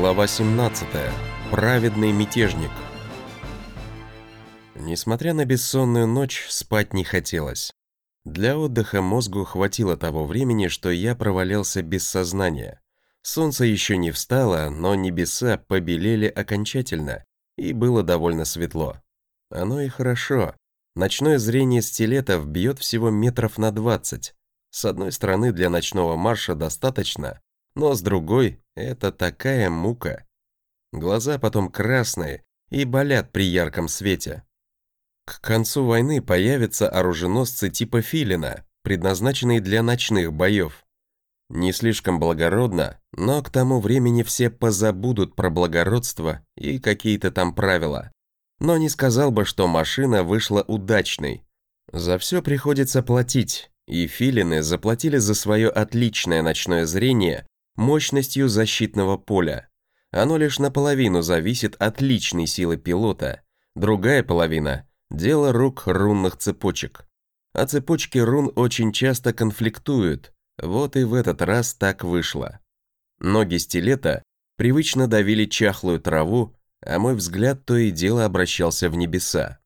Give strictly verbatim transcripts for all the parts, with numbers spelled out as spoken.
Глава семнадцатая. Праведный мятежник. Несмотря на бессонную ночь, спать не хотелось. Для отдыха мозгу хватило того времени, что я провалялся без сознания. Солнце еще не встало, но небеса побелели окончательно, и было довольно светло. Оно и хорошо. Ночное зрение стилетов бьет всего метров на двадцать. С одной стороны, для ночного марша достаточно, но с другой – это такая мука. Глаза потом красные и болят при ярком свете. К концу войны появятся оруженосцы типа Филина, предназначенные для ночных боев. Не слишком благородно, но к тому времени все позабудут про благородство и какие-то там правила. Но не сказал бы, что машина вышла удачной. За все приходится платить, и Филины заплатили за свое отличное ночное зрение мощностью защитного поля. Оно лишь наполовину зависит от личной силы пилота, другая половина – дело рук рунных цепочек. А цепочки рун очень часто конфликтуют, вот и в этот раз так вышло. Ноги стилета привычно давили чахлую траву, а мой взгляд то и дело обращался в небеса.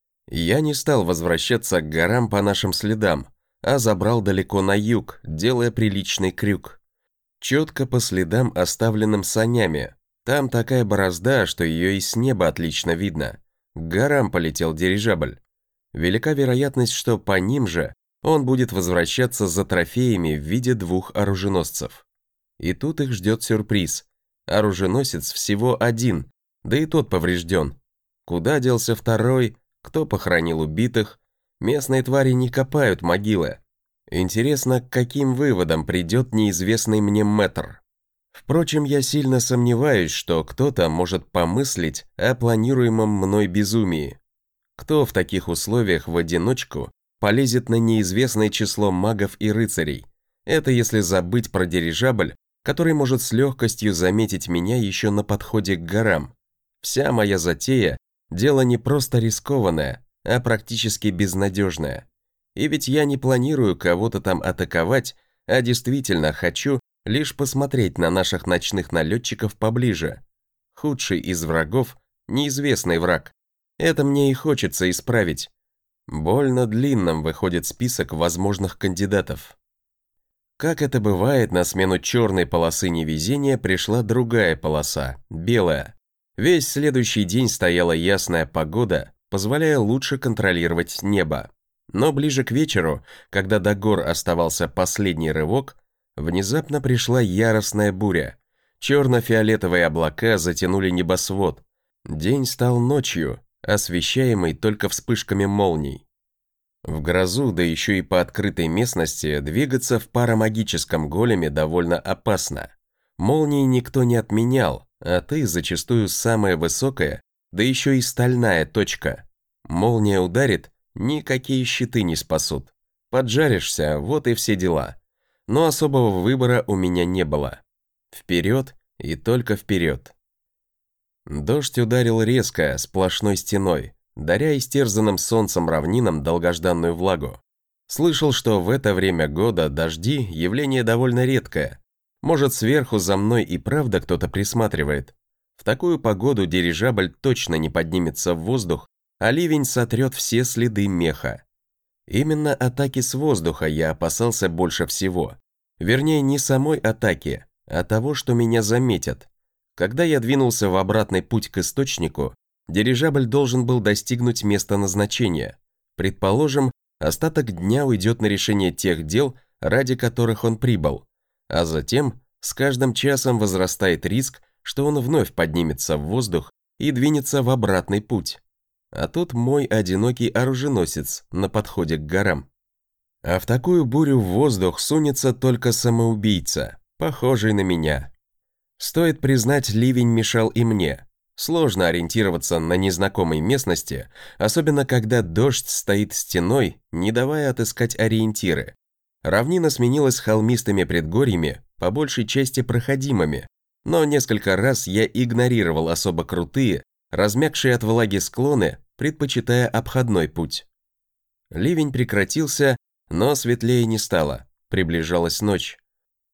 Я не стал возвращаться к горам по нашим следам, а забрал далеко на юг, делая приличный крюк. Четко по следам, оставленным санями. Там такая борозда, что ее и с неба отлично видно. К горам полетел дирижабль. Велика вероятность, что по ним же он будет возвращаться за трофеями в виде двух оруженосцев. И тут их ждет сюрприз. Оруженосец всего один, да и тот поврежден. Куда делся второй, кто похоронил убитых? Местные твари не копают могилы. Интересно, к каким выводам придет неизвестный мне мэтр. Впрочем, я сильно сомневаюсь, что кто-то может помыслить о планируемом мной безумии. Кто в таких условиях в одиночку полезет на неизвестное число магов и рыцарей? Это если забыть про дирижабль, который может с легкостью заметить меня еще на подходе к горам. Вся моя затея – дело не просто рискованное, а практически безнадежное. И ведь я не планирую кого-то там атаковать, а действительно хочу лишь посмотреть на наших ночных налетчиков поближе. Худший из врагов – неизвестный враг. Это мне и хочется исправить. Больно длинным выходит список возможных кандидатов. Как это бывает, на смену черной полосы невезения пришла другая полоса – белая. Весь следующий день стояла ясная погода, позволяя лучше контролировать небо. Но ближе к вечеру, когда до гор оставался последний рывок, внезапно пришла яростная буря. Черно-фиолетовые облака затянули небосвод. День стал ночью, освещаемый только вспышками молний. В грозу, да еще и по открытой местности, двигаться в парамагическом големе довольно опасно. Молнии никто не отменял, а ты зачастую самая высокая, да еще и стальная точка. Молния ударит, никакие щиты не спасут. Поджаришься, вот и все дела. Но особого выбора у меня не было. Вперед и только вперед. Дождь ударил резко, сплошной стеной, даря истерзанным солнцем равнинам долгожданную влагу. Слышал, что в это время года дожди – явление довольно редкое. Может, сверху за мной и правда кто-то присматривает. В такую погоду дирижабль точно не поднимется в воздух, а ливень сотрет все следы меха. Именно атаки с воздуха я опасался больше всего. Вернее, не самой атаки, а того, что меня заметят. Когда я двинулся в обратный путь к источнику, дирижабль должен был достигнуть места назначения. Предположим, остаток дня уйдет на решение тех дел, ради которых он прибыл. А затем, с каждым часом возрастает риск, что он вновь поднимется в воздух и двинется в обратный путь. А тут мой одинокий оруженосец на подходе к горам. А в такую бурю в воздух сунется только самоубийца, похожий на меня. Стоит признать, ливень мешал и мне. Сложно ориентироваться на незнакомой местности, особенно когда дождь стоит стеной, не давая отыскать ориентиры. Равнина сменилась холмистыми предгорьями, по большей части проходимыми, но несколько раз я игнорировал особо крутые, размягшие от влаги склоны, предпочитая обходной путь. Ливень прекратился, но светлее не стало, приближалась ночь.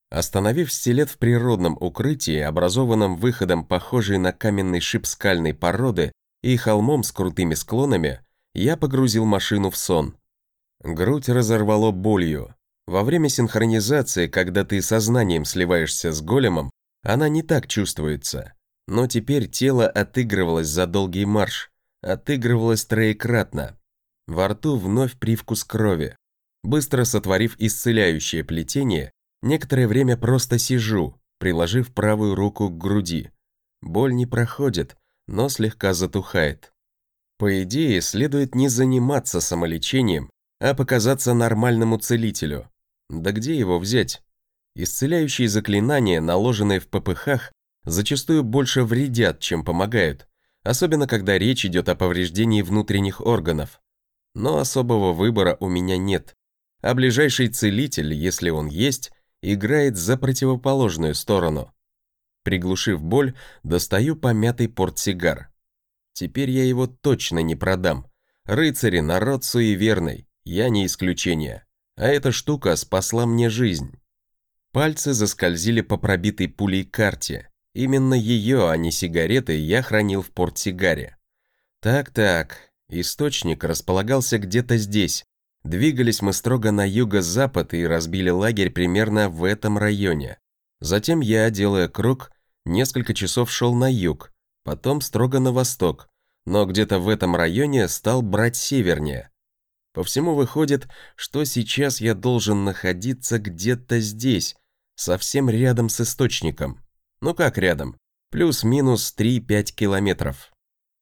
Остановив стилет в природном укрытии, образованном выходом, похожей на каменный шип скальной породы, и холмом с крутыми склонами, я погрузил машину в сон. Грудь разорвало болью. Во время синхронизации, когда ты сознанием сливаешься с големом, она не так чувствуется. Но теперь тело отыгрывалось за долгий марш, отыгрывалось троекратно. Во рту вновь привкус крови. Быстро сотворив исцеляющее плетение, некоторое время просто сижу, приложив правую руку к груди. Боль не проходит, но слегка затухает. По идее, следует не заниматься самолечением, а показаться нормальному целителю. Да где его взять? Исцеляющие заклинания, наложенные в ППХ, зачастую больше вредят, чем помогают, особенно когда речь идет о повреждении внутренних органов. Но особого выбора у меня нет, а ближайший целитель, если он есть, играет за противоположную сторону. Приглушив боль, достаю помятый портсигар. Теперь я его точно не продам. Рыцари — народ суеверный, я не исключение. А эта штука спасла мне жизнь. Пальцы заскользили по пробитой пулей карте. Именно ее, а не сигареты, я хранил в портсигаре. Так-так, источник располагался где-то здесь. Двигались мы строго на юго-запад и разбили лагерь примерно в этом районе. Затем я, делая круг, несколько часов шел на юг, потом строго на восток, но где-то в этом районе стал брать севернее. По всему выходит, что сейчас я должен находиться где-то здесь, совсем рядом с источником. Ну как рядом? Плюс-минус три-пять километров.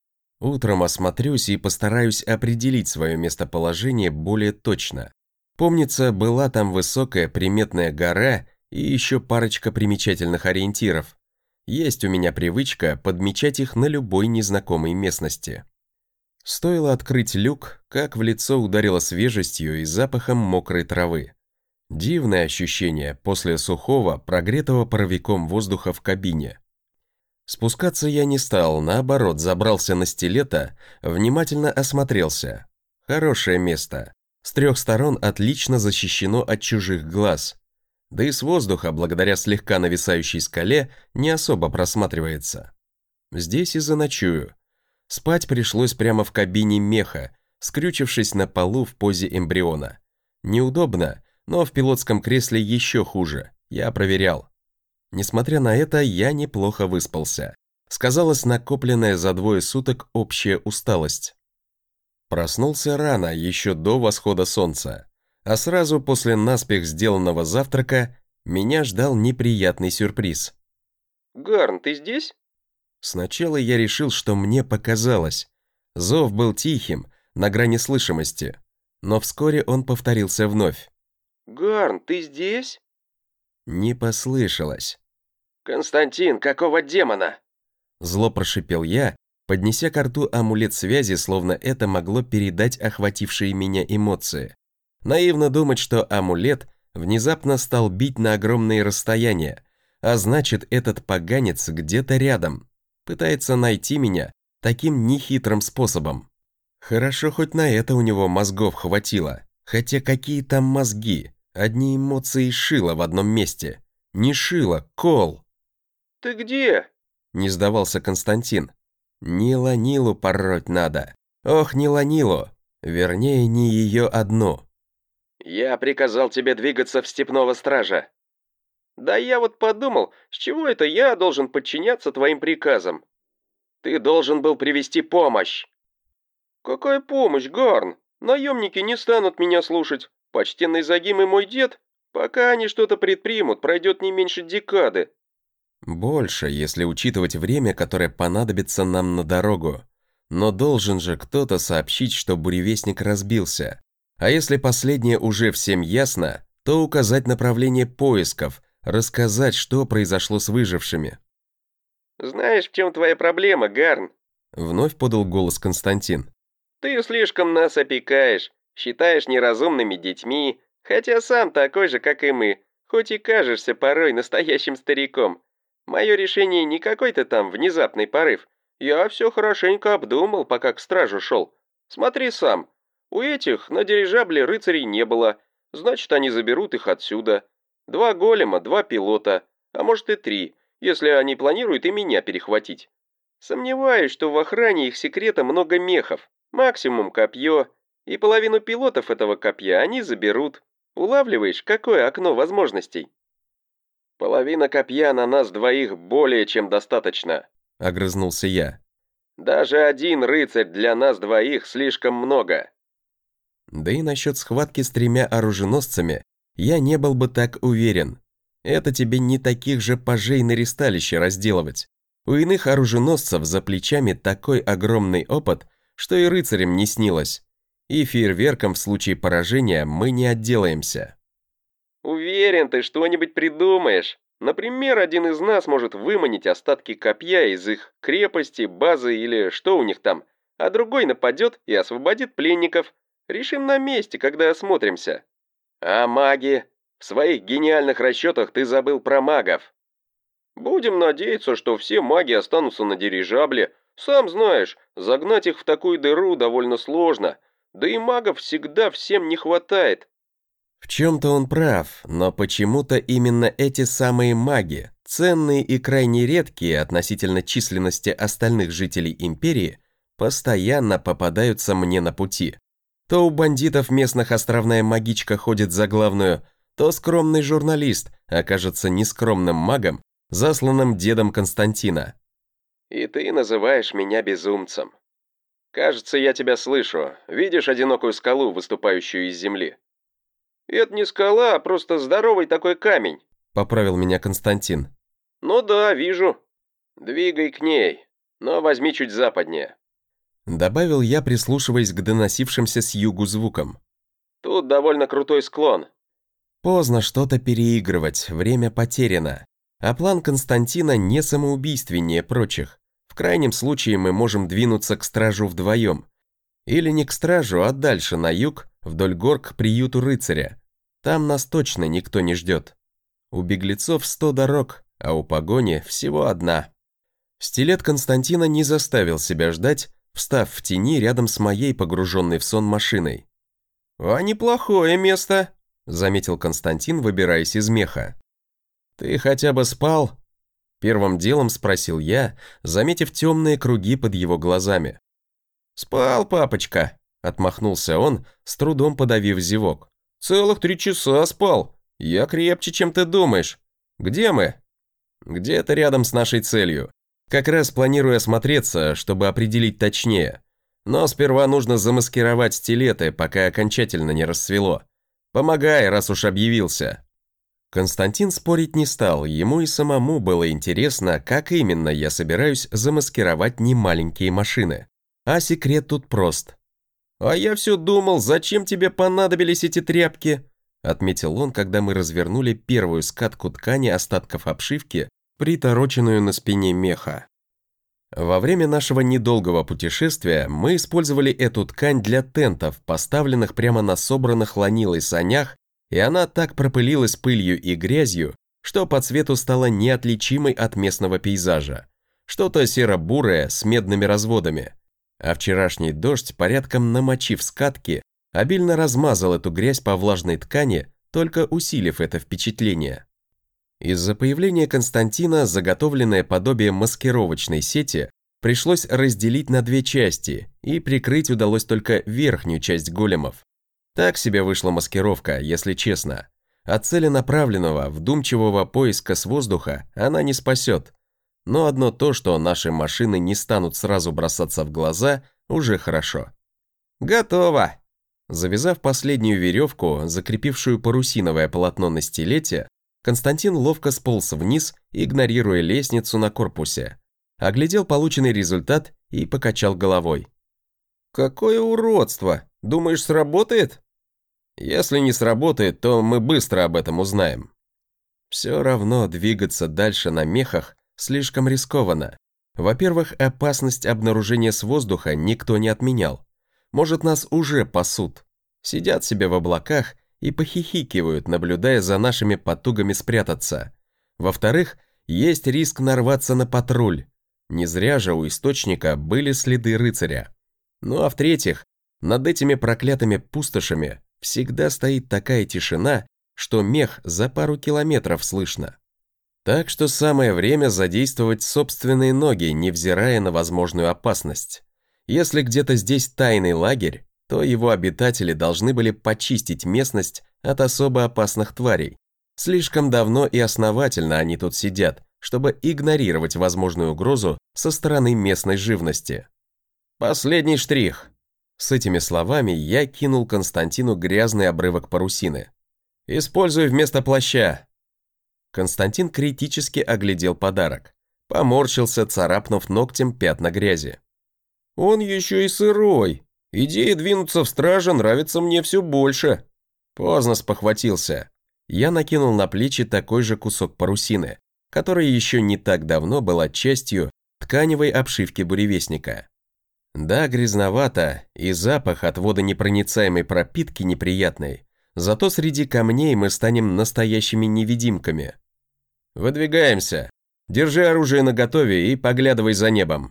Утром осмотрюсь и постараюсь определить свое местоположение более точно. Помнится, была там высокая приметная гора и еще парочка примечательных ориентиров. Есть у меня привычка подмечать их на любой незнакомой местности. Стоило открыть люк, как в лицо ударило свежестью и запахом мокрой травы. Дивное ощущение после сухого, прогретого паровиком воздуха в кабине. Спускаться я не стал, наоборот, забрался на стилета, внимательно осмотрелся. Хорошее место. С трех сторон отлично защищено от чужих глаз. Да и с воздуха, благодаря слегка нависающей скале, не особо просматривается. Здесь и заночую. Спать пришлось прямо в кабине меха, скрючившись на полу в позе эмбриона. Неудобно, но в пилотском кресле еще хуже, я проверял. Несмотря на это, я неплохо выспался. Сказалась накопленная за двое суток общая усталость. Проснулся рано, еще до восхода солнца, а сразу после наспех сделанного завтрака меня ждал неприятный сюрприз. «Гарн, ты здесь?» Сначала я решил, что мне показалось. Зов был тихим, на грани слышимости, но вскоре он повторился вновь. «Гарн, ты здесь?» Не послышалось. «Константин, какого демона?» Зло прошипел я, поднеся ко рту амулет связи, словно это могло передать охватившие меня эмоции. Наивно думать, что амулет внезапно стал бить на огромные расстояния, а значит, этот поганец где-то рядом, пытается найти меня таким нехитрым способом. Хорошо, хоть на это у него мозгов хватило, хотя какие там мозги, одни эмоции шило в одном месте. Не шило, кол. «Ты где?» Не сдавался Константин. Не Ланилу пороть надо. Ох, не Ланилу. Вернее, не ее одну. «Я приказал тебе двигаться в степного стража». «Да я вот подумал, с чего это я должен подчиняться твоим приказам? Ты должен был привести помощь». «Какая помощь, Гарн? Наемники не станут меня слушать. Почтенный Загим и мой дед, пока они что-то предпримут, пройдет не меньше декады». Больше, если учитывать время, которое понадобится нам на дорогу. Но должен же кто-то сообщить, что буревестник разбился. А если последнее уже всем ясно, то указать направление поисков, рассказать, что произошло с выжившими. «Знаешь, в чем твоя проблема, Гарн?» Вновь подал голос Константин. «Ты слишком нас опекаешь, считаешь неразумными детьми, хотя сам такой же, как и мы, хоть и кажешься порой настоящим стариком. Мое решение не какой-то там внезапный порыв. Я все хорошенько обдумал, пока к стражу шел. Смотри сам. У этих на дирижабле рыцарей не было, значит, они заберут их отсюда. Два голема, два пилота, а может и три, если они планируют и меня перехватить. Сомневаюсь, что в охране их секрета много мехов, максимум копье, и половину пилотов этого копья они заберут. Улавливаешь, какое окно возможностей? Половина копья на нас двоих более чем достаточно, огрызнулся я. Даже один рыцарь для нас двоих слишком много. Да и насчет схватки с тремя оруженосцами я не был бы так уверен. Это тебе не таких же пажей на ристалище разделывать. У иных оруженосцев за плечами такой огромный опыт, что и рыцарям не снилось. И фейерверком в случае поражения мы не отделаемся. Уверен, ты что-нибудь придумаешь. Например, один из нас может выманить остатки копья из их крепости, базы или что у них там, а другой нападет и освободит пленников. Решим на месте, когда осмотримся. А маги? В своих гениальных расчетах ты забыл про магов. Будем надеяться, что все маги останутся на дирижабле. Сам знаешь, загнать их в такую дыру довольно сложно. Да и магов всегда всем не хватает. В чем-то он прав, но почему-то именно эти самые маги, ценные и крайне редкие относительно численности остальных жителей империи, постоянно попадаются мне на пути. То у бандитов местных островная магичка ходит за главную, то скромный журналист окажется нескромным магом, засланным дедом Константина. И ты называешь меня безумцем. Кажется, я тебя слышу. Видишь одинокую скалу, выступающую из земли? Это не скала, а просто здоровый такой камень. Поправил меня Константин. Ну да, вижу. Двигай к ней, но возьми чуть западнее. Добавил я, прислушиваясь к доносившимся с югу звукам. Тут довольно крутой склон. Поздно что-то переигрывать, время потеряно. А план Константина не самоубийственнее прочих. В крайнем случае мы можем двинуться к стражу вдвоем. Или не к стражу, а дальше, на юг, вдоль гор к приюту рыцаря. Там нас точно никто не ждет. У беглецов сто дорог, а у погони всего одна. Стилет Константина не заставил себя ждать, встав в тени рядом с моей погруженной в сон машиной. «А неплохое место», — заметил Константин, выбираясь из меха. «Ты хотя бы спал?» Первым делом спросил я, заметив темные круги под его глазами. «Спал, папочка», — отмахнулся он, с трудом подавив зевок. «Целых три часа спал. Я крепче, чем ты думаешь. Где мы?» «Где-то рядом с нашей целью. Как раз планирую осмотреться, чтобы определить точнее. Но сперва нужно замаскировать стилеты, пока окончательно не рассвело. Помогай, раз уж объявился». Константин спорить не стал, ему и самому было интересно, как именно я собираюсь замаскировать немаленькие машины. А секрет тут прост. «А я все думал, зачем тебе понадобились эти тряпки?» отметил он, когда мы развернули первую скатку ткани остатков обшивки, притороченную на спине меха. Во время нашего недолгого путешествия мы использовали эту ткань для тентов, поставленных прямо на собранных ланилой санях, и она так пропылилась пылью и грязью, что по цвету стала неотличимой от местного пейзажа. Что-то серо-бурое с медными разводами. А вчерашний дождь, порядком намочив скатки, обильно размазал эту грязь по влажной ткани, только усилив это впечатление. Из-за появления Константина заготовленное подобие маскировочной сети пришлось разделить на две части, и прикрыть удалось только верхнюю часть големов. Так себе вышла маскировка, если честно. От целенаправленного, вдумчивого поиска с воздуха она не спасет. Но одно то, что наши машины не станут сразу бросаться в глаза, уже хорошо. «Готово!» Завязав последнюю веревку, закрепившую парусиновое полотно на стилете, Константин ловко сполз вниз, игнорируя лестницу на корпусе. Оглядел полученный результат и покачал головой. «Какое уродство! Думаешь, сработает?» «Если не сработает, то мы быстро об этом узнаем». Все равно двигаться дальше на мехах слишком рискованно. Во-первых, опасность обнаружения с воздуха никто не отменял. Может, нас уже пасут. Сидят себе в облаках и похихикивают, наблюдая за нашими потугами спрятаться. Во-вторых, есть риск нарваться на патруль. Не зря же у источника были следы рыцаря. Ну а в-третьих, над этими проклятыми пустошами всегда стоит такая тишина, что мех за пару километров слышно. Так что самое время задействовать собственные ноги, невзирая на возможную опасность. Если где-то здесь тайный лагерь, то его обитатели должны были почистить местность от особо опасных тварей. Слишком давно и основательно они тут сидят, чтобы игнорировать возможную угрозу со стороны местной живности. Последний штрих. С этими словами я кинул Константину грязный обрывок парусины. «Используй вместо плаща». Константин критически оглядел подарок. Поморщился, царапнув ногтем пятна грязи. «Он еще и сырой. Идея двинуться в страже нравится мне все больше». Поздно спохватился. Я накинул на плечи такой же кусок парусины, который еще не так давно была частью тканевой обшивки буревестника. Да, грязновато, и запах от водонепроницаемой пропитки неприятный, зато среди камней мы станем настоящими невидимками. «Выдвигаемся. Держи оружие наготове и поглядывай за небом».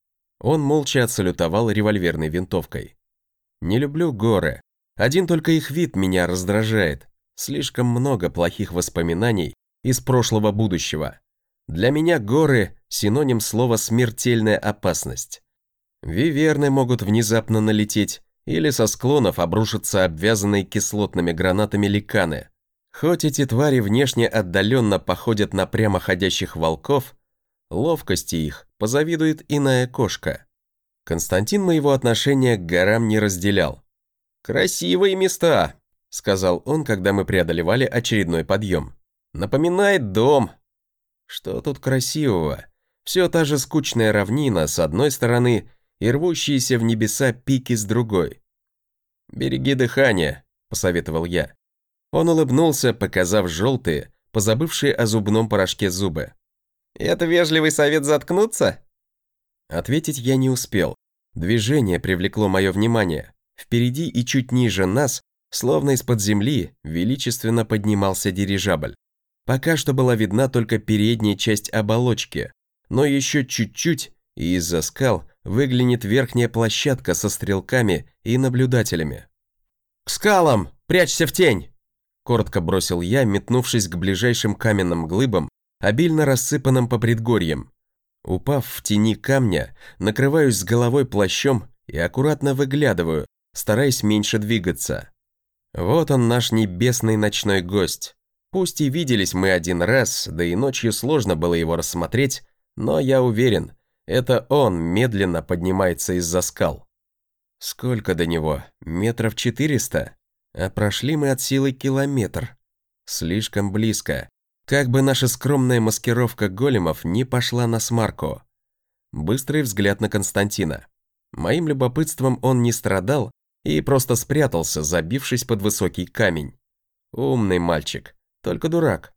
Он молча отсалютовал револьверной винтовкой. «Не люблю горы. Один только их вид меня раздражает. Слишком много плохих воспоминаний из прошлого будущего. Для меня горы – синоним слова «смертельная опасность». Виверны могут внезапно налететь, или со склонов обрушатся обвязанные кислотными гранатами ликаны. Хоть эти твари внешне отдаленно походят на прямоходящих волков, ловкости их позавидует иная кошка. Константин моего отношения к горам не разделял. «Красивые места», — сказал он, когда мы преодолевали очередной подъем. «Напоминает дом». Что тут красивого? Все та же скучная равнина с одной стороны и рвущиеся в небеса пики с другой. «Береги дыхание», — посоветовал я. Он улыбнулся, показав желтые, позабывшие о зубном порошке зубы. «Это вежливый совет заткнуться?» Ответить я не успел. Движение привлекло мое внимание. Впереди и чуть ниже нас, словно из-под земли, величественно поднимался дирижабль. Пока что была видна только передняя часть оболочки, но еще чуть-чуть, и из-за скал выглянет верхняя площадка со стрелками и наблюдателями. «К скалам! Прячься в тень!» Коротко бросил я, метнувшись к ближайшим каменным глыбам, обильно рассыпанным по предгорьям. Упав в тени камня, накрываюсь с головой плащом и аккуратно выглядываю, стараясь меньше двигаться. Вот он, наш небесный ночной гость. Пусть и виделись мы один раз, да и ночью сложно было его рассмотреть, но я уверен, это он медленно поднимается из-за скал. Сколько до него? Метров четыреста? А прошли мы от силы километр. Слишком близко. Как бы наша скромная маскировка големов не пошла на смарку. Быстрый взгляд на Константина. Моим любопытством он не страдал и просто спрятался, забившись под высокий камень. Умный мальчик, только дурак.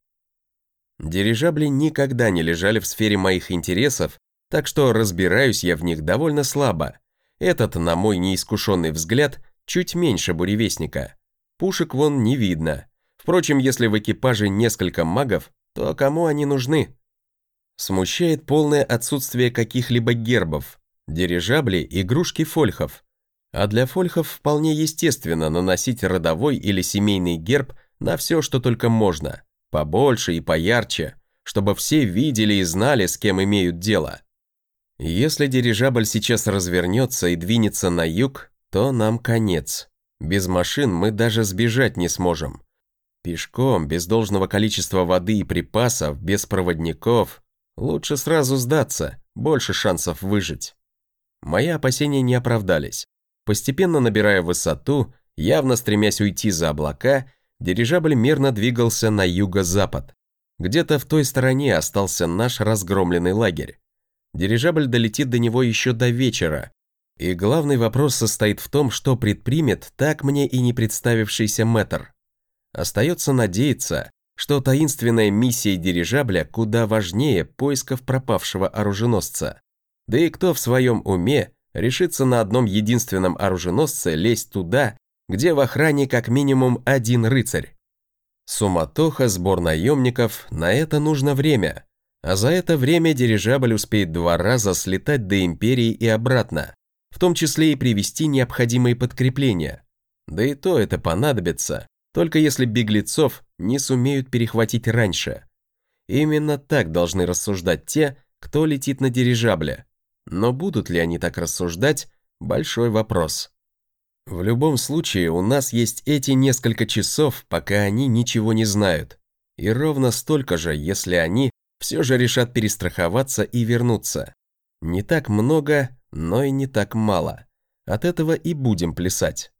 Дирижабли никогда не лежали в сфере моих интересов, так что разбираюсь я в них довольно слабо. Этот, на мой неискушенный взгляд, чуть меньше буревестника. Пушек вон не видно. Впрочем, если в экипаже несколько магов, то кому они нужны? Смущает полное отсутствие каких-либо гербов. Дирижабли – игрушки фольхов. А для фольхов вполне естественно наносить родовой или семейный герб на все, что только можно. Побольше и поярче, чтобы все видели и знали, с кем имеют дело. Если дирижабль сейчас развернется и двинется на юг, то нам конец. Без машин мы даже сбежать не сможем. Пешком, без должного количества воды и припасов, без проводников, лучше сразу сдаться, больше шансов выжить. Мои опасения не оправдались. Постепенно набирая высоту, явно стремясь уйти за облака, дирижабль мерно двигался на юго-запад. Где-то в той стороне остался наш разгромленный лагерь. Дирижабль долетит до него еще до вечера. И главный вопрос состоит в том, что предпримет так мне и не представившийся мэтр. Остается надеяться, что таинственная миссия дирижабля куда важнее поисков пропавшего оруженосца. Да и кто в своем уме решится на одном единственном оруженосце лезть туда, где в охране как минимум один рыцарь? Суматоха, сбор наемников, на это нужно время. А за это время дирижабль успеет два раза слетать до Империи и обратно, в том числе и привезти необходимые подкрепления. Да и то это понадобится, Только если беглецов не сумеют перехватить раньше. Именно так должны рассуждать те, кто летит на дирижабле. Но будут ли они так рассуждать – большой вопрос. В любом случае, у нас есть эти несколько часов, пока они ничего не знают. И ровно столько же, если они все же решат перестраховаться и вернуться. Не так много, но и не так мало. От этого и будем плясать.